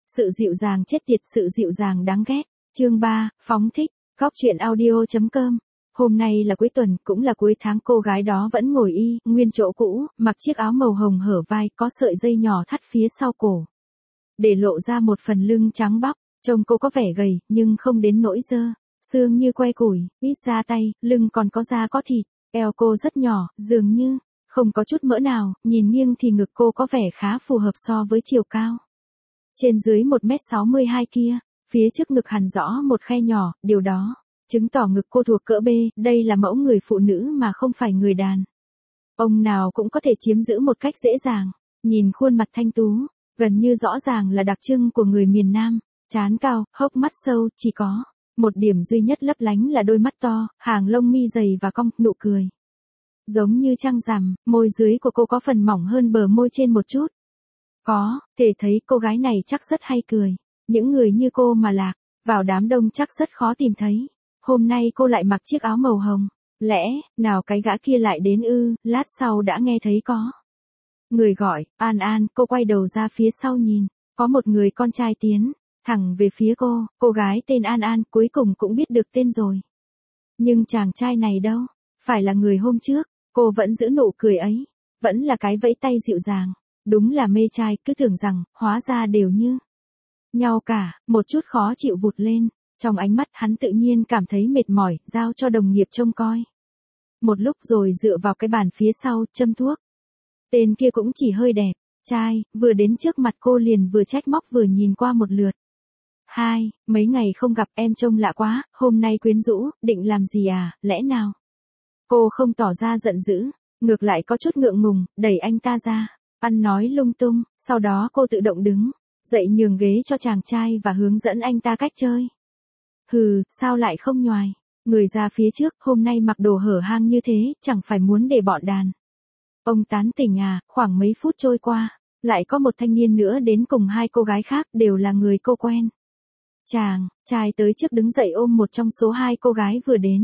Sự dịu dàng chết tiệt, sự dịu dàng đáng ghét. Chương 3, phóng thích. Góc truyện audio.com. Hôm nay là cuối tuần, cũng là cuối tháng, cô gái đó vẫn ngồi nguyên chỗ cũ, mặc chiếc áo màu hồng hở vai, có sợi dây nhỏ thắt phía sau cổ, để lộ ra một phần lưng trắng bóc. Trông cô có vẻ gầy, nhưng không đến nỗi dơ, xương như que củi, ít da tay, lưng còn có da có thịt, eo cô rất nhỏ, dường như không có chút mỡ nào, nhìn nghiêng thì ngực cô có vẻ khá phù hợp so với chiều cao. Trên dưới 1m62 kia, phía trước ngực hằn rõ một khe nhỏ, điều đó chứng tỏ ngực cô thuộc cỡ B, đây là mẫu người phụ nữ mà không phải người đàn ông nào cũng có thể chiếm giữ một cách dễ dàng. Nhìn khuôn mặt thanh tú, gần như rõ ràng là đặc trưng của người miền Nam, trán cao, hốc mắt sâu, chỉ có một điểm duy nhất lấp lánh là đôi mắt to, hàng lông mi dày và cong, nụ cười giống như trăng rằm, môi dưới của cô có phần mỏng hơn bờ môi trên một chút. Có thể thấy cô gái này chắc rất hay cười. Những người như cô mà lạc vào đám đông chắc rất khó tìm thấy. Hôm nay cô lại mặc chiếc áo màu hồng. Lẽ nào cái gã kia lại đến ư? Lát sau đã nghe thấy có người gọi, An An. Cô quay đầu ra phía sau nhìn, có một người con trai tiến thẳng về phía cô. Cô gái tên An An cuối cùng cũng biết được tên rồi. Nhưng chàng trai này đâu phải là người hôm trước. Cô vẫn giữ nụ cười ấy, vẫn là cái vẫy tay dịu dàng. Đúng là mê trai, cứ tưởng rằng hóa ra đều như nhau cả. Một chút khó chịu vụt lên trong ánh mắt hắn, tự nhiên cảm thấy mệt mỏi, giao cho đồng nghiệp trông coi một lúc rồi dựa vào cái bàn phía sau châm thuốc. Tên kia cũng chỉ hơi đẹp trai, vừa đến trước mặt cô liền vừa trách móc vừa nhìn qua một lượt. Hai, mấy ngày không gặp, em trông lạ quá, hôm nay quyến rũ, định làm gì à, lẽ nào? Cô không tỏ ra giận dữ, ngược lại có chút ngượng ngùng, đẩy anh ta ra, ăn nói lung tung. Sau đó cô tự động đứng dậy nhường ghế cho chàng trai và hướng dẫn anh ta cách chơi. Hừ, sao lại không nhoài người ra phía trước, hôm nay mặc đồ hở hang như thế, chẳng phải muốn để bọn đàn ông tán tỉnh à? Khoảng mấy phút trôi qua, lại có một thanh niên nữa đến cùng hai cô gái khác, đều là người cô quen. Chàng trai tới trước đứng dậy ôm một trong số hai cô gái vừa đến.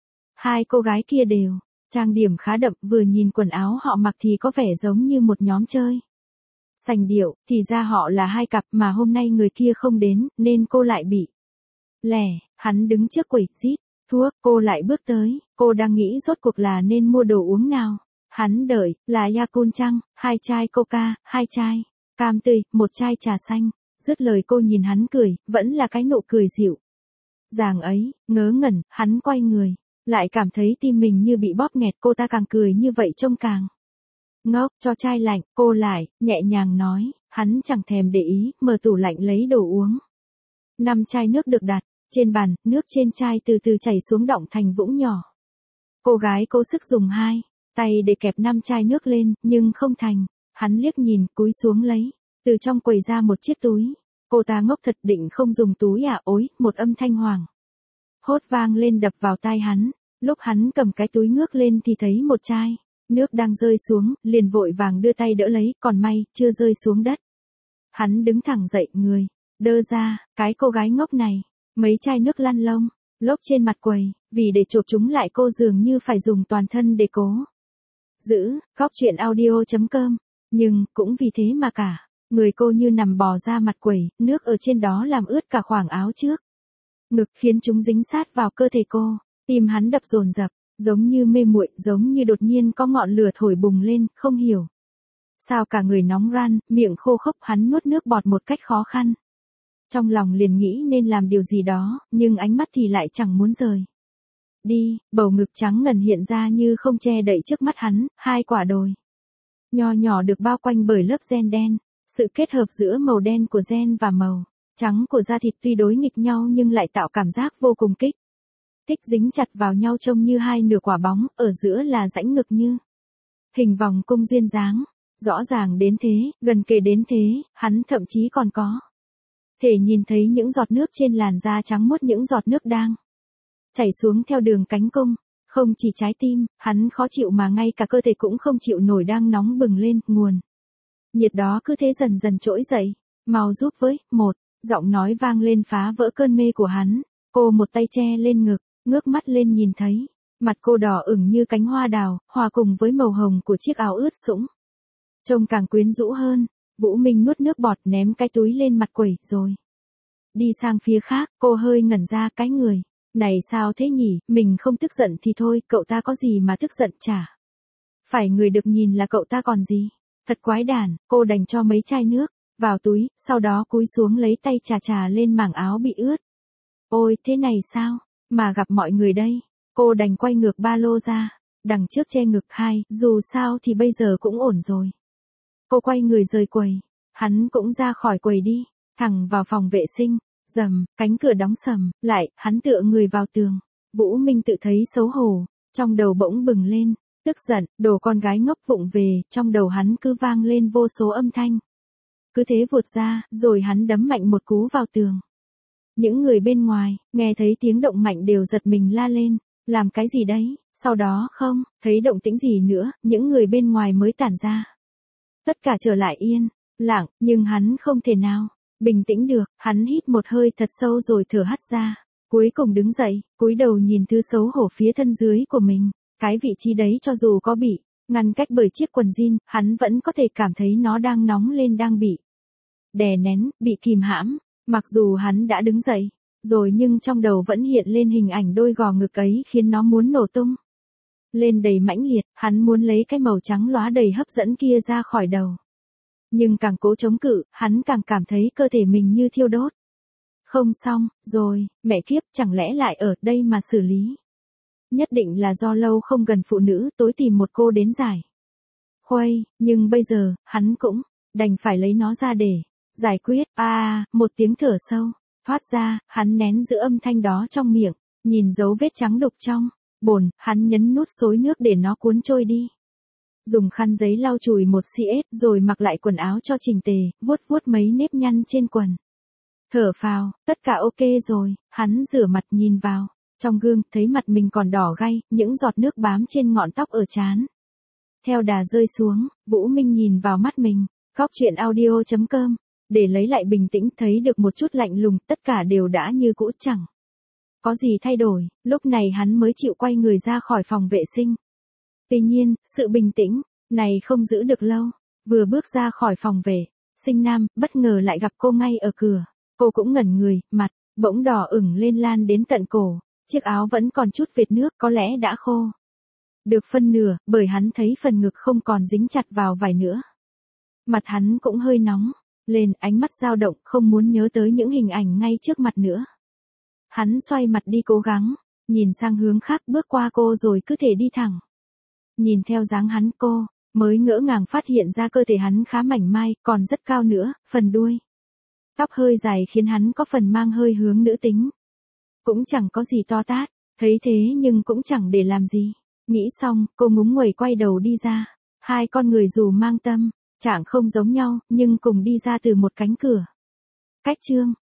Hai cô gái kia đều trang điểm khá đậm, vừa nhìn quần áo họ mặc thì có vẻ giống như một nhóm chơi sành điệu, thì ra họ là hai cặp, mà hôm nay người kia không đến, nên cô lại bị lẻ. Hắn đứng trước quầy rít thuốc, cô lại bước tới, cô đang nghĩ rốt cuộc là nên mua đồ uống nào. Hắn đợi, là Yakult chăng, 2 chai Coca, 2 chai cam tươi, 1 chai trà xanh. Dứt lời cô nhìn hắn cười, vẫn là cái nụ cười dịu dàng ấy. Ngớ ngẩn, hắn quay người, lại cảm thấy tim mình như bị bóp nghẹt. Cô ta càng cười như vậy trông càng ngốc. Cho chai lạnh, cô lại nhẹ nhàng nói. Hắn chẳng thèm để ý, mở tủ lạnh lấy đồ uống. 5 chai nước được đặt trên bàn, nước trên chai từ từ chảy xuống đọng thành vũng nhỏ. Cô gái cố sức dùng 2 tay để kẹp 5 chai nước lên, nhưng không thành. Hắn liếc nhìn, cúi xuống lấy từ trong quầy ra một chiếc túi. Cô ta ngốc thật, định không dùng túi à? Ối, một âm thanh hoảng hốt vang lên đập vào tai hắn. Lúc hắn cầm cái túi ngước lên thì thấy một chai nước đang rơi xuống, liền vội vàng đưa tay đỡ lấy, còn may chưa rơi xuống đất. Hắn đứng thẳng dậy, người đơ ra. Cái cô gái ngốc này, mấy chai nước lăn lông lốc trên mặt quầy, vì để chộp chúng lại cô dường như phải dùng toàn thân để cố giữ. Góc truyện audio.com. Nhưng cũng vì thế mà cả người cô như nằm bò ra mặt quầy, nước ở trên đó làm ướt cả khoảng áo trước ngực, khiến chúng dính sát vào cơ thể cô. Tim hắn đập dồn dập, giống như mê muội, giống như đột nhiên có ngọn lửa thổi bùng lên, không hiểu sao cả người nóng ran, miệng khô khốc. Hắn nuốt nước bọt một cách khó khăn, trong lòng liền nghĩ nên làm điều gì đó, nhưng ánh mắt thì lại chẳng muốn rời đi. Bầu ngực trắng ngần hiện ra như không che đậy trước mắt hắn, 2 quả đồi nho nhỏ được bao quanh bởi lớp gen đen. Sự kết hợp giữa màu đen của gen và màu trắng của da thịt tuy đối nghịch nhau nhưng lại tạo cảm giác vô cùng kích thích, dính chặt vào nhau trông như 2 nửa quả bóng, ở giữa là rãnh ngực như hình vòng cung duyên dáng. Rõ ràng đến thế, gần kề đến thế, hắn thậm chí còn có thể nhìn thấy những giọt nước trên làn da trắng muốt, những giọt nước đang chảy xuống theo đường cánh cung. Không chỉ trái tim hắn khó chịu mà ngay cả cơ thể cũng không chịu nổi, đang nóng bừng lên. Nguồn nhiệt đó cứ thế dần dần trỗi dậy. Mau giúp với, một giọng nói vang lên phá vỡ cơn mê của hắn. Cô một tay che lên ngực, ngước mắt lên nhìn thấy mặt cô đỏ ửng như cánh hoa đào, hòa cùng với màu hồng của chiếc áo ướt sũng, trông càng quyến rũ hơn. Vũ Minh nuốt nước bọt ném cái túi lên mặt quẩy rồi. Đi sang phía khác, cô hơi ngẩn ra cái người. Này sao thế nhỉ, mình không tức giận thì thôi, cậu ta có gì mà tức giận chả. Phải người được nhìn là cậu ta còn gì. Thật quái đản, cô đành cho mấy chai nước vào túi, sau đó cúi xuống lấy tay chà chà lên mảng áo bị ướt. Ôi, thế này sao, mà gặp mọi người đây. Cô đành quay ngược ba lô ra, đằng trước che ngực hai, dù sao thì bây giờ cũng ổn rồi. Cô quay người rời quầy, hắn cũng ra khỏi quầy đi, thẳng vào phòng vệ sinh, rầm, cánh cửa đóng sầm, lại, hắn tựa người vào tường. Vũ Minh tự thấy xấu hổ, trong đầu bỗng bừng lên, tức giận, đồ con gái ngốc vụng về, trong đầu hắn cứ vang lên vô số âm thanh. Cứ thế vụt ra, rồi hắn đấm mạnh một cú vào tường. Những người bên ngoài, nghe thấy tiếng động mạnh đều giật mình la lên, làm cái gì đấy, sau đó không, thấy động tĩnh gì nữa, những người bên ngoài mới tản ra. Tất cả trở lại yên, lặng, nhưng hắn không thể nào bình tĩnh được, hắn hít một hơi thật sâu rồi thở hắt ra, cuối cùng đứng dậy, cúi đầu nhìn thứ xấu hổ phía thân dưới của mình, cái vị trí đấy cho dù có bị ngăn cách bởi chiếc quần jean, hắn vẫn có thể cảm thấy nó đang nóng lên, đang bị đè nén, bị kìm hãm, mặc dù hắn đã đứng dậy rồi nhưng trong đầu vẫn hiện lên hình ảnh đôi gò ngực ấy khiến nó muốn nổ tung lên đầy mãnh liệt, hắn muốn lấy cái màu trắng lóa đầy hấp dẫn kia ra khỏi đầu. Nhưng càng cố chống cự, hắn càng cảm thấy cơ thể mình như thiêu đốt. Không xong, rồi, mẹ kiếp, chẳng lẽ lại ở đây mà xử lý. Nhất định là do lâu không gần phụ nữ, tối tìm một cô đến giải khuây, nhưng bây giờ, hắn cũng đành phải lấy nó ra để giải quyết. Một tiếng thở sâu thoát ra, hắn nén giữ âm thanh đó trong miệng, nhìn dấu vết trắng đục trong bồn, hắn nhấn nút xối nước để nó cuốn trôi đi. Dùng khăn giấy lau chùi một CS rồi mặc lại quần áo cho chỉnh tề, vuốt vuốt mấy nếp nhăn trên quần. Thở phào, tất cả ok rồi, hắn rửa mặt nhìn vào trong gương, thấy mặt mình còn đỏ gay, những giọt nước bám trên ngọn tóc ở trán. Theo đà rơi xuống, Vũ Minh nhìn vào mắt mình, góc chuyện audio.com, để lấy lại bình tĩnh, thấy được một chút lạnh lùng, tất cả đều đã như cũ, chẳng có gì thay đổi, lúc này hắn mới chịu quay người ra khỏi phòng vệ sinh. Tuy nhiên, sự bình tĩnh này không giữ được lâu, vừa bước ra khỏi phòng vệ sinh nam, bất ngờ lại gặp cô ngay ở cửa. Cô cũng ngẩn người, mặt bỗng đỏ ửng lên lan đến tận cổ, chiếc áo vẫn còn chút vệt nước, có lẽ đã khô được phân nửa, bởi hắn thấy phần ngực không còn dính chặt vào vải nữa. Mặt hắn cũng hơi nóng lên, ánh mắt dao động, không muốn nhớ tới những hình ảnh ngay trước mặt nữa. Hắn xoay mặt đi, cố gắng nhìn sang hướng khác, bước qua cô rồi cứ thể đi thẳng. Nhìn theo dáng hắn, cô mới ngỡ ngàng phát hiện ra cơ thể hắn khá mảnh mai, còn rất cao nữa, phần đuôi tóc hơi dài khiến hắn có phần mang hơi hướng nữ tính. Cũng chẳng có gì to tát, thấy thế nhưng cũng chẳng để làm gì. Nghĩ xong, cô ngúng nguẩy quay đầu đi ra. Hai con người dù mang tâm trạng không giống nhau, nhưng cùng đi ra từ một cánh cửa cách chương.